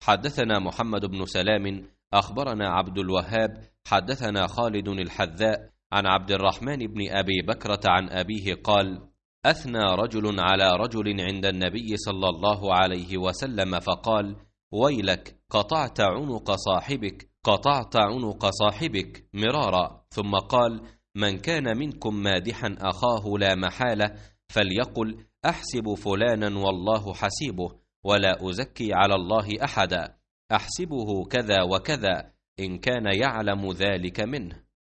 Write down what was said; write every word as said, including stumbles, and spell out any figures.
حدثنا محمد بن سلام أخبرنا عبد الوهاب حدثنا خالد الحذاء عن عبد الرحمن بن أبي بكرة عن أبيه قال: أثنى رجل على رجل عند النبي صلى الله عليه وسلم فقال: ويلك، قطعت عنق صاحبك قطعت عنق صاحبك مرارا. ثم قال: من كان منكم مادحا أخاه لا محالة فليقل: أحسب فلانا والله حسيبه، ولا أزكي على الله أحدا، أحسبه كذا وكذا، إن كان يعلم ذلك منه.